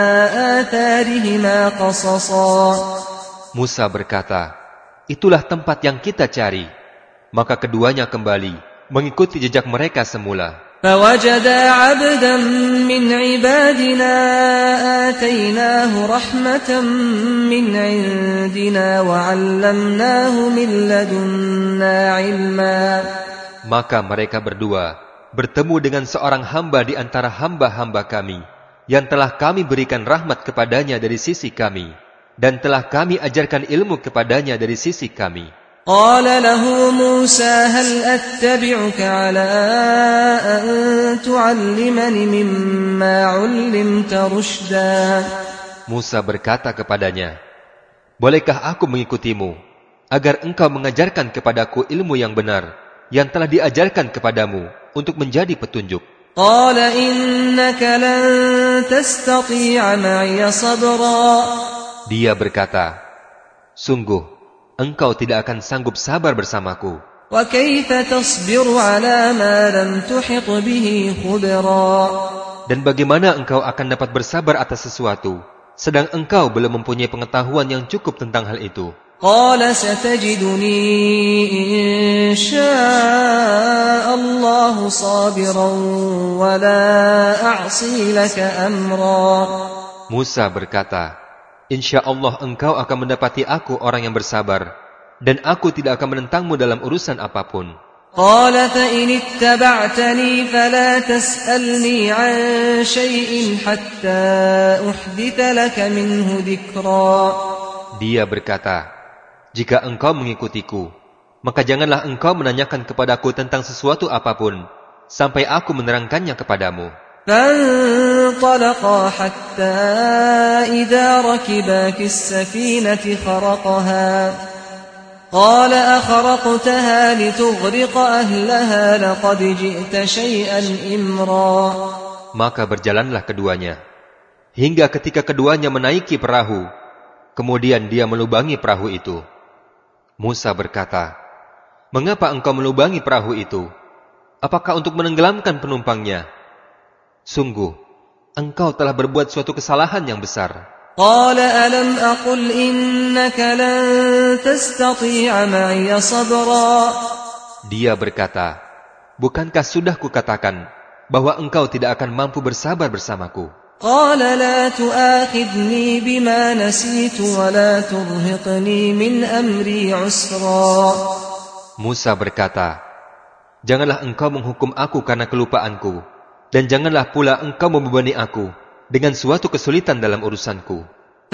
آثارهما قصصا. Musa berkata, itulah tempat yang kita cari. Maka keduanya kembali mengikuti jejak mereka semula. فوجدا عبدا من عبادنا آتيناه رحمة من عندنا وعلمناه من لدنا علما. Maka mereka berdua bertemu dengan seorang hamba di antara hamba-hamba kami yang telah kami berikan rahmat kepadanya dari sisi kami dan telah kami ajarkan ilmu kepadanya dari sisi kami. قال له موسى هل أتبعك على أن تعلمني مما علمت رشدا. Musa berkata kepadanya, bolehkah aku mengikutimu agar engkau mengajarkan kepadaku ilmu yang benar yang telah diajarkan kepadamu untuk menjadi petunjuk. قال إنك لن تستطيع معي صبرا. Dia berkata, sungguh engkau tidak akan sanggup sabar bersamaku. وكيف تصبر على ما لم تحط به خبرا. Dan bagaimana engkau akan dapat bersabar atas sesuatu sedang engkau belum mempunyai pengetahuan yang cukup tentang hal itu. قال ستجدني إن شاء الله صابرا ولا أعصي لك أمرا. Musa berkata, insya Allah engkau akan mendapati aku orang yang bersabar, dan aku tidak akan menentangmu dalam urusan apapun. قال فإن اتبعتني فلا تسألني عن شيء حتى أحدث لك منه ذكرا. Dia berkata, jika engkau mengikutiku, maka janganlah engkau menanyakan kepadaku tentang sesuatu apapun, sampai aku menerangkannya kepadamu. فانطلقا حتى إذا ركبا في السفينة خرقها قال أخرقتها لتغرق أهلها لقد جئت شيئا إمرا. Maka berjalanlah keduanya, hingga ketika keduanya menaiki perahu, kemudian dia melubangi perahu itu. Musa berkata, mengapa engkau melubangi perahu itu? Apakah untuk menenggelamkan penumpangnya? Sungguh, engkau telah berbuat suatu kesalahan yang besar. قال ألم أقل إنك لن تستطيع معي صبرا. Dia berkata, bukankah sudah kukatakan bahwa engkau tidak akan mampu bersabar bersamaku? قال لا تؤاخذني بما نسيت ولا ترهقني من أمري عسرا. Musa berkata, janganlah engkau menghukum aku karena kelupaanku, dan janganlah pula engkau membebani aku dengan suatu kesulitan dalam urusanku.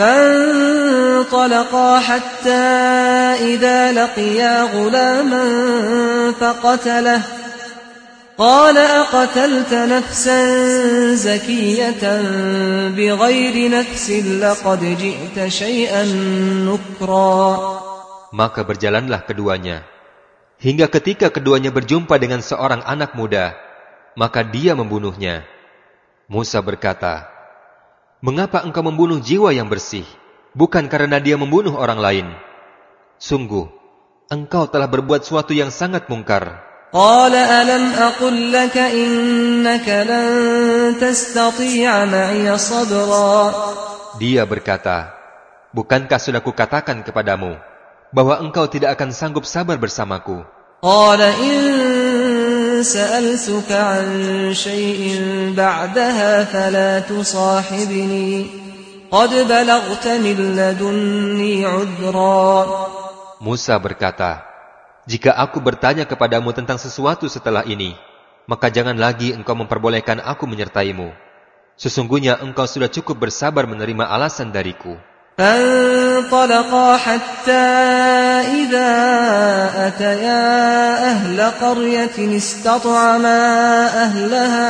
فانطلقا حتى إذا لقيا غلاما فقتله قال أقتلت نفسا زكية بغير نفس لقد جئت شيئا نكرا. Maka berjalanlah keduanya, hingga ketika keduanya berjumpa dengan seorang anak muda, maka dia membunuhnya. Musa berkata, mengapa engkau membunuh jiwa yang bersih, bukan karena dia membunuh orang lain? Sungguh, engkau telah berbuat suatu yang sangat mungkar. قال ألم أقل لك إنك لن تستطيع معي صبرا. Dia berkata, bukankah sudah kukatakan kepadamu bahwa engkau tidak akan sanggup sabar bersamaku? قال إن سألتك عن شيء بعدها فلا تصاحبني قد بلغت من لدني عذرا. Musa berkata, jika aku bertanya kepadamu tentang sesuatu setelah ini, maka jangan lagi engkau memperbolehkan aku menyertaimu. Sesungguhnya engkau sudah cukup bersabar menerima alasan dariku. فانطلقا حتى إذا أتيا أهل قرية استطعما أهلها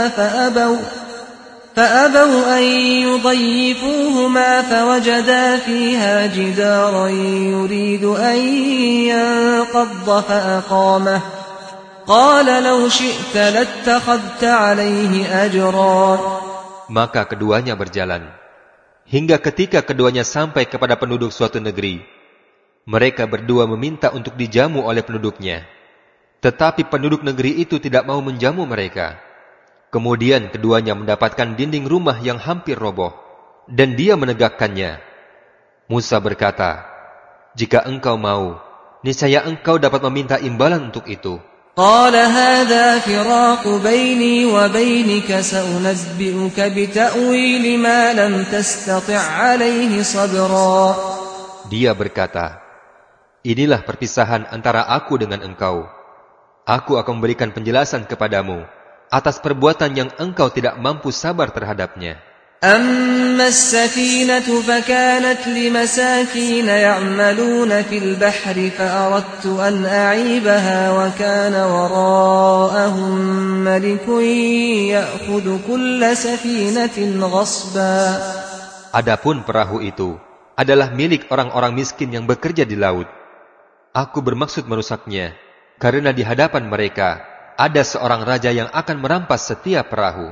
فأبوا أن يضيفوهما فوجدا فيها جدارا يريد أن ينقض فأقامه قال لو شئت لاتخذت عليه أجرا. Maka keduanya berjalan hingga ketika keduanya sampai kepada penduduk suatu negeri. Mereka berdua meminta untuk dijamu oleh penduduknya, tetapi penduduk negeri itu tidak mau menjamu mereka. Kemudian keduanya mendapatkan dinding rumah yang hampir roboh, dan dia menegakkannya. Musa berkata, "Jika engkau mau, niscaya engkau dapat meminta imbalan untuk itu." قال هذا فراق بيني وبينك سأنبئك بتأويل ما لم تستطع عليه صبرا. Dia berkata, "Inilah perpisahan antara aku dengan engkau. Aku akan memberikan penjelasan kepadamu atas perbuatan yang engkau tidak mampu sabar terhadapnya." أما السفينة فكانت لمساكين يعملون في البحر فأردت أن أعيبها وكان وراءهم ملك يأخذ كل سفينة غصبا. Adapun perahu itu adalah milik orang-orang miskin yang bekerja di laut. Aku bermaksud merusaknya karena di hadapan mereka ada seorang raja yang akan merampas setiap perahu.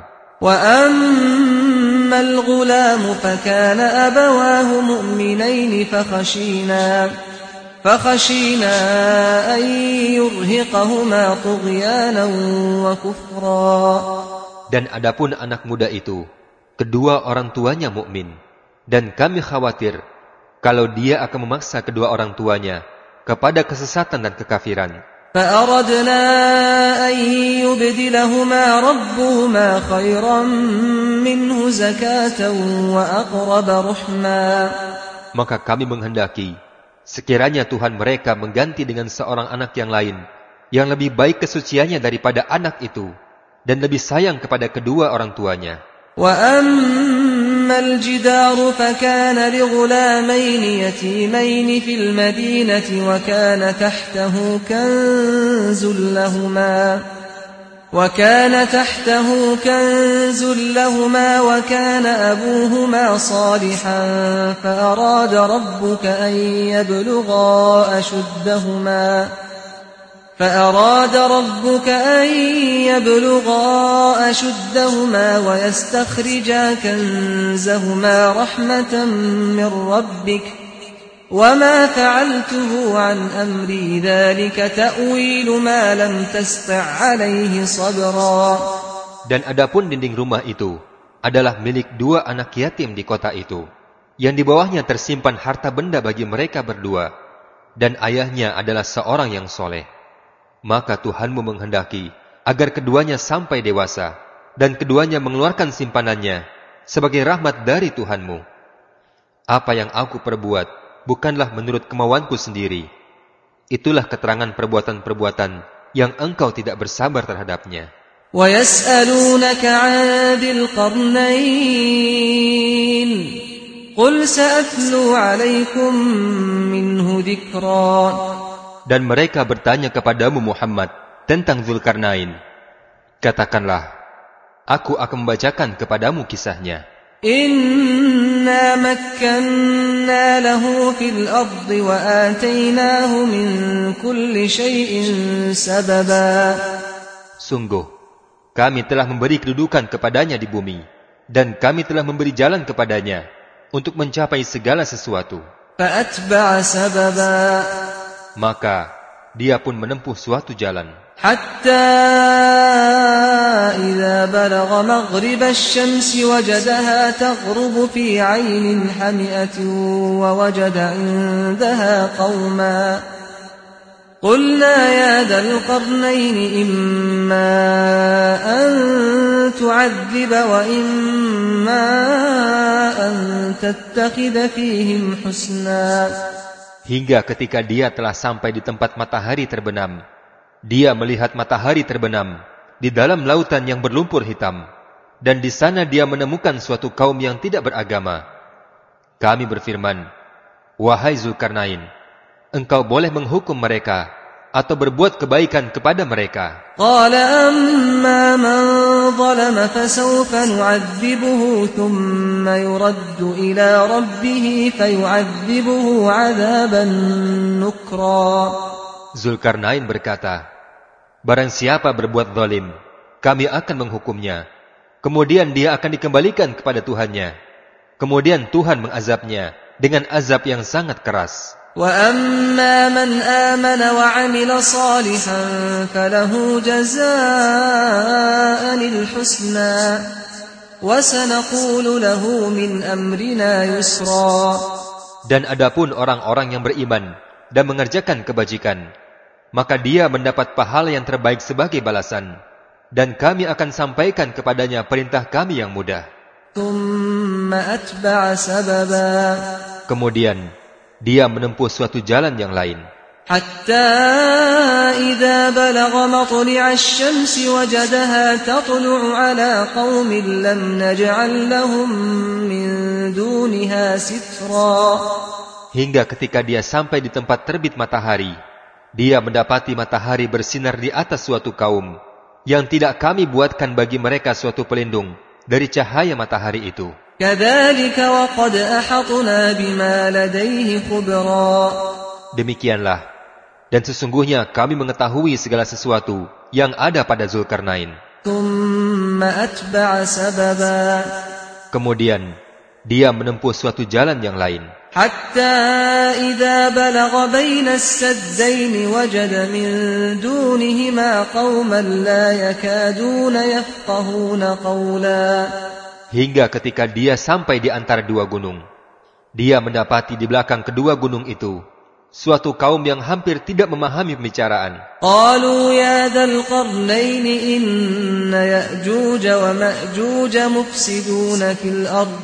وأما الغلام فكان أبواه مؤمنين فخشينا أن يرهقهما طغيانا وكفرا. Dan adapun anak muda itu, kedua orang tuanya mukmin, dan kami khawatir kalau dia akan memaksa kedua orang tuanya kepada kesesatan dan kekafiran. فأردنا أن يبدلهما ربهما خيرا منه زكاة وأقرب رحما. Maka kami menghendaki sekiranya Tuhan mereka mengganti dengan seorang anak yang lain yang lebih baik kesuciannya daripada anak itu dan lebih sayang kepada kedua orang tuanya. وأما الجدار فكان لغلامين يتيمين في المدينة وكان تحته كنز لهما وكان أبوهما صالحا فأراد ربك أن يبلغا أشدهما ويستخرجا كنزهما رحمة من ربك وما فعلته عن أمري ذلك تأويل ما لم تستطع عليه صبرا. Dan adapun dinding rumah itu adalah milik dua anak yatim di kota itu, yang di bawahnya tersimpan harta benda bagi mereka berdua, dan ayahnya adalah seorang yang soleh. Maka Tuhanmu menghendaki agar keduanya sampai dewasa dan keduanya mengeluarkan simpanannya sebagai rahmat dari Tuhanmu. Apa yang aku perbuat bukanlah menurut kemauanku sendiri. Itulah keterangan perbuatan-perbuatan yang engkau tidak bersabar terhadapnya. وَيَسْأَلُونَكَ عَنْ ذِي الْقَرْنَيْنِ قُلْ سَأَتْلُو عَلَيْكُمْ مِنْهُ ذِكْرًا. Dan mereka bertanya kepadamu Muhammad tentang Dzulkarnain. Katakanlah, aku akan membacakan kepadamu kisahnya. Inna makkanna lahu fil ardi wa atainahu min kulli syai'in sababa. Sungguh, kami telah memberi kedudukan kepadanya di bumi, dan kami telah memberi jalan kepadanya untuk mencapai segala sesuatu. Fa'atba'a sababa. Maka dia pun menempuh suatu jalan. Hatta idza balagha maghrib asy-syamsi wajadaha taghrubu fi 'aynin hami'atin wa wajada 'indaha qauman. Qulna ya dzal qarnayn imma an tu'adhiba wa imma an tattakhidha fihim husna. Hingga ketika dia telah sampai di tempat matahari terbenam, dia melihat matahari terbenam di dalam lautan yang berlumpur hitam, dan di sana dia menemukan suatu kaum yang tidak beragama. Kami berfirman, Wahai Zulkarnain, engkau boleh menghukum mereka atau berbuat kebaikan kepada mereka. قال أما من ظلم فسوف نعذبه ثم يرد إلى ربه فيعذبه عذابا نكرا. Zulkarnain berkata, barang siapa berbuat zalim, kami akan menghukumnya. Kemudian dia akan dikembalikan kepada Tuhannya. Kemudian Tuhan mengazabnya dengan azab yang sangat keras. وَأَمَّا مَنْ آمَنَ وَعَمِلَ صَالِحًا فَلَهُ جَزَاءً الْحُسْنَى وَسَنَقُولُ لَهُ مِنْ أَمْرِنَا يُسْرًا. Dan adapun orang-orang yang beriman dan mengerjakan kebajikan, maka dia mendapat pahala yang terbaik sebagai balasan, dan kami akan sampaikan kepadanya perintah kami yang mudah. ثُمَّ أَتْبَعَ سَبَبًا. Kemudian dia menempuh suatu jalan yang lain. حَتَّى إِذَا بَلَغَ مَطْلِعَ الشَّمْسِ وَجَدَهَا تَطْلُعُ عَلَى قَوْمٍ لَّمْ نَجْعَل لَّهُم مِّن دُونِهَا سِتْرًا. Hingga ketika dia sampai di tempat terbit matahari, dia mendapati matahari bersinar di atas suatu kaum yang tidak kami buatkan bagi mereka suatu pelindung dari cahaya matahari itu. كَذَلِكَ وَقَدْ أَحَطْنَا بِمَا لَدَيْهِ خُبْرًا. Demikianlah, dan sesungguhnya kami mengetahui segala sesuatu yang ada pada Zulkarnain. ثُمَّ أَتْبَعَ سَبَبًا. Kemudian dia menempuh suatu jalan yang lain. حَتَّى إِذَا بَلَغَ بَيْنَ السَّدَّيْنِ وَجَدَ مِن دُونِهِمَا قَوْمًا لَّا يَكَادُونَ يَفْقَهُونَ قَوْلًا. Hingga ketika dia sampai di antara dua gunung, dia mendapati di belakang kedua gunung itu suatu kaum yang hampir tidak memahami pembicaraan. قَالُوا يَا ذَا الْقَرْنَيْنِ إِنَّ يَأْجُوجَ وَمَأْجُوجَ مُفْسِدُونَ فِي الْأَرْضِ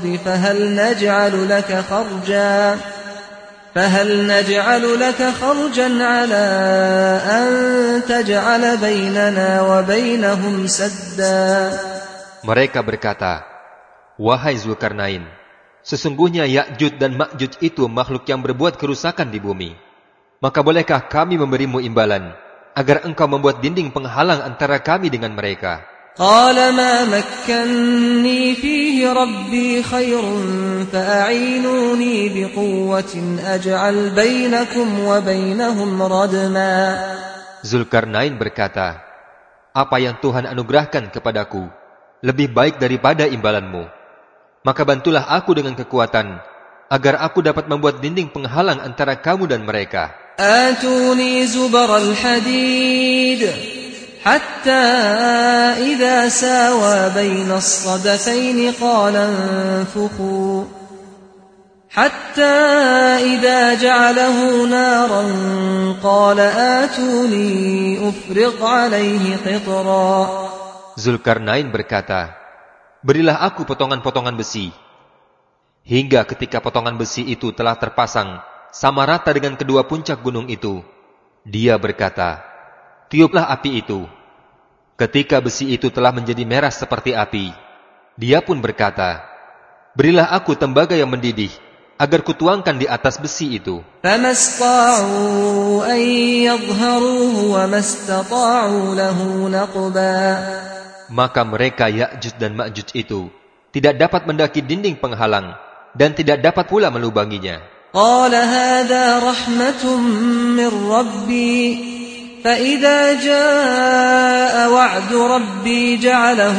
فَهَلْ نَجْعَلُ لَكَ خَرْجًا عَلَىٰ أَن تَجْعَلَ بَيْنَنَا وَبَيْنَهُمْ سَدًّا. Mereka berkata, wahai Zulkarnain, sesungguhnya Ya'juj dan Ma'juj itu makhluk yang berbuat kerusakan di bumi. Maka bolehkah kami memberimu imbalan agar engkau membuat dinding penghalang antara kami dengan mereka? قَالَ مَا مَكَّنِّي فِيهِ رَبِّي خَيْرٌ فَأَعِينُونِي بِقُوَّةٍ أَجْعَلْ بَيْنَكُمْ وَبَيْنَهُمْ رَدْمًا. Zulkarnain berkata, apa yang Tuhan anugerahkan kepadaku lebih baik daripada imbalanmu. Maka bantulah aku dengan kekuatan, agar aku dapat membuat dinding penghalang antara kamu dan mereka. آتوني زبر الحديد حتى إذا ساوى بين الصدفين قال انفخوا حتى إذا جعله نارا قال آتوني أفرغ عليه قطرا. Zulkarnain berkata, berilah aku potongan-potongan besi. Hingga ketika potongan besi itu telah terpasang sama rata dengan kedua puncak gunung itu, dia berkata, tiuplah api itu. Ketika besi itu telah menjadi merah seperti api, dia pun berkata, berilah aku tembaga yang mendidih, agar kutuangkan di atas besi itu. فَمَا اسْطَاعُوا أَن يَظْهَرُوهُ وَمَا اسْتَطَاعُوا لَهُ نَقْبًا. Maka mereka Ya'juj dan Ma'juj itu tidak dapat mendaki dinding penghalang dan tidak dapat pula melubanginya. قَالَ هَذَا رَحْمَةٌ مِّن رَّبِّي فَإِذَا جَاءَ وَعْدُ رَبِّي جَعَلَهُ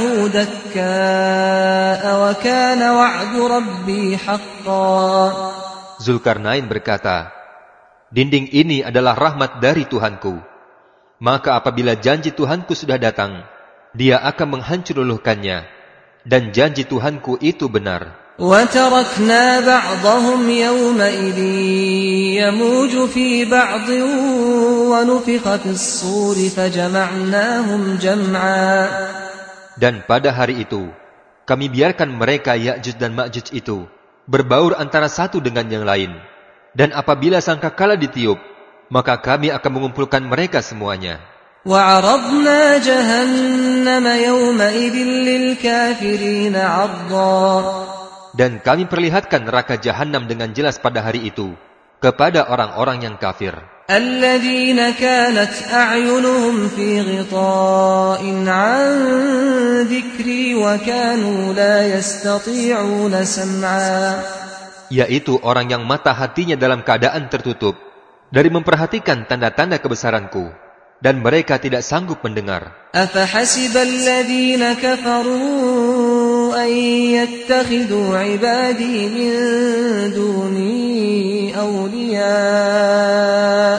دَكَّاءَ وَكَانَ وَعْدُ رَبِّي حَقًّا. Zulkarnain berkata, dinding ini adalah rahmat dari Tuhanku. Maka apabila janji Tuhanku sudah datang, dia akan menghancur luluhkannya, dan janji Tuhanku itu benar. وَتَرَكْنَا بَعْضَهُمْ يَوْمَئِذٍ يَمُوجُ فِي بَعْضٍ وَنُفِخَ فِي الصُّورِ فَجَمَعْنَاهُمْ جَمْعًا. Dan pada hari itu, kami biarkan mereka Ya'juj dan Ma'juj itu berbaur antara satu dengan yang lain. Dan apabila sangkakala ditiup, maka kami akan mengumpulkan mereka semuanya. وَعَرَضْنَا جَهَنَّمَ يَوْمَئِذٍ لِلْكَافِرِينَ عَرْضًا. Dan kami perlihatkan neraka Jahannam dengan jelas pada hari itu kepada orang-orang yang kafir. الذين كانت أعينهم في غطاء عن ذكري وكانوا لا يستطيعون سمعا, yaitu orang yang mata hatinya dalam keadaan tertutup dari memperhatikan tanda-tanda kebesaranku, dan mereka tidak sanggup mendengar. أفحسب الذين كفروا أن يتخذوا عبادي من دوني أولياء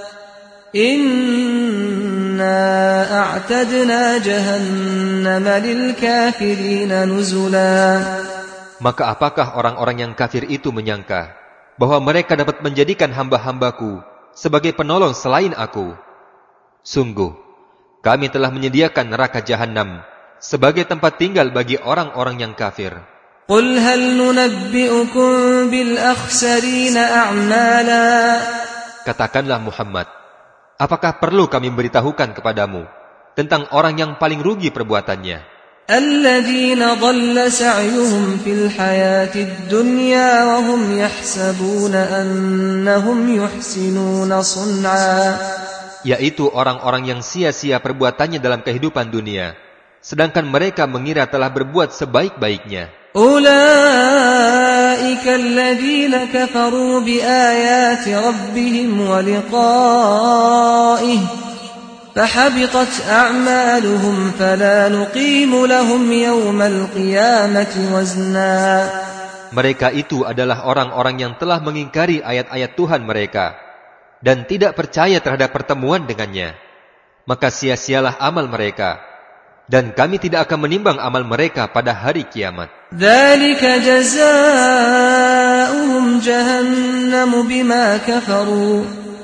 إنا أعتدنا جهنم للكافرين نزلا. Maka apakah orang-orang yang kafir itu menyangka bahwa mereka dapat menjadikan hamba-hambaku sebagai penolong selain aku? Sungguh, kami telah menyediakan neraka Jahannam sebagai tempat tinggal bagi orang-orang yang kafir. قل هل ننبئكم بالأخسرين أعمالا. Katakanlah Muhammad, apakah perlu kami beritahukan kepadamu tentang orang yang paling rugi perbuatannya? الذين ضل سعيهم في الحياة الدنيا وهم يحسبون أنهم يحسنون صنعا. Yaitu orang-orang yang sia-sia perbuatannya dalam kehidupan dunia, sedangkan mereka mengira telah berbuat sebaik-baiknya. أولئك الذين كفروا بآيات ربهم ولقائه فحبطت أعمالهم فلا نقيم لهم يوم القيامة وزنا. Mereka itu adalah orang-orang yang telah mengingkari ayat-ayat Tuhan mereka dan tidak percaya terhadap pertemuan dengannya. Maka sia-sialah amal mereka, dan kami tidak akan menimbang amal mereka pada hari kiamat. ذلك جزاؤهم جهنم بما كفروا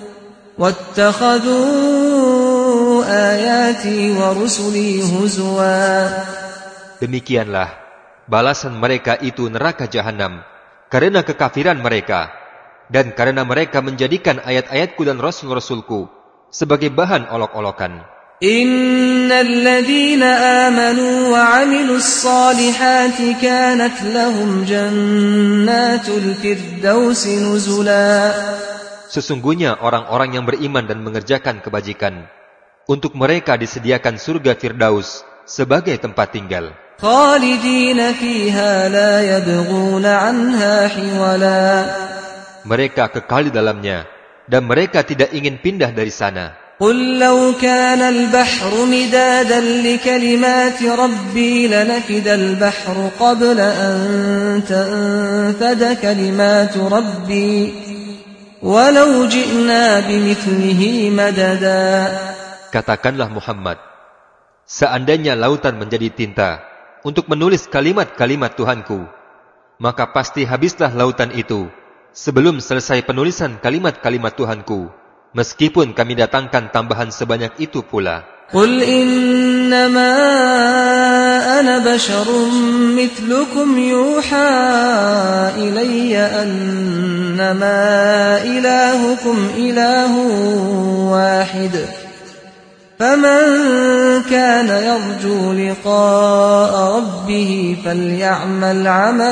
واتخذوا آياتي ورسلي هزوا. Demikianlah balasan mereka itu neraka Jahannam karena kekafiran mereka dan karena mereka menjadikan ayat-ayatku dan rasul-rasulku sebagai bahan olok-olokan. إن الذين آمنوا وعملوا الصالحات كانت لهم جنات الفردوس نزلا. Sesungguhnya orang-orang yang beriman dan mengerjakan kebajikan, untuk mereka disediakan surga Firdaus sebagai tempat tinggal. خالدين فيها لا يبغون عنها حولا. Mereka kekal di dalamnya dan mereka tidak ingin pindah dari sana. قل لو كان البحر مدادا لكلمات ربي لنفد البحر قبل أن تنفد كلمات ربي ولو جئنا بمثله مددا. Katakanlah Muhammad, seandainya lautan menjadi tinta untuk menulis kalimat-kalimat Tuhanku, maka pasti habislah lautan itu sebelum selesai penulisan kalimat-kalimat Tuhanku, meskipun kami datangkan tambahan sebanyak itu pula. قل إنما أنا بشر مثلكم يوحى إلي أنما إلهكم إله واحد فمن كان يرجو لقاء ربه فليعمل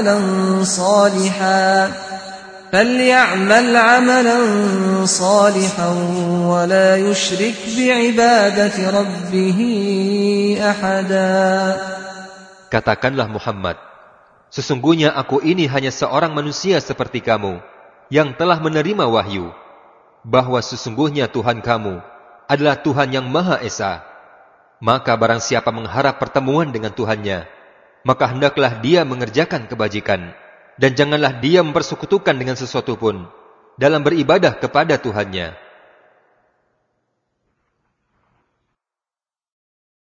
عملا صالحا ولا يشرك بعبادة ربه أحدا. Katakanlah Muhammad, sesungguhnya aku ini hanya seorang manusia seperti kamu yang telah menerima wahyu bahwa sesungguhnya Tuhan kamu adalah Tuhan yang Maha Esa. Maka barang siapa mengharap pertemuan dengan Tuhannya, maka hendaklah dia mengerjakan kebajikan, dan janganlah dia mempersekutukan dengan sesuatu pun dalam beribadah kepada Tuhannya.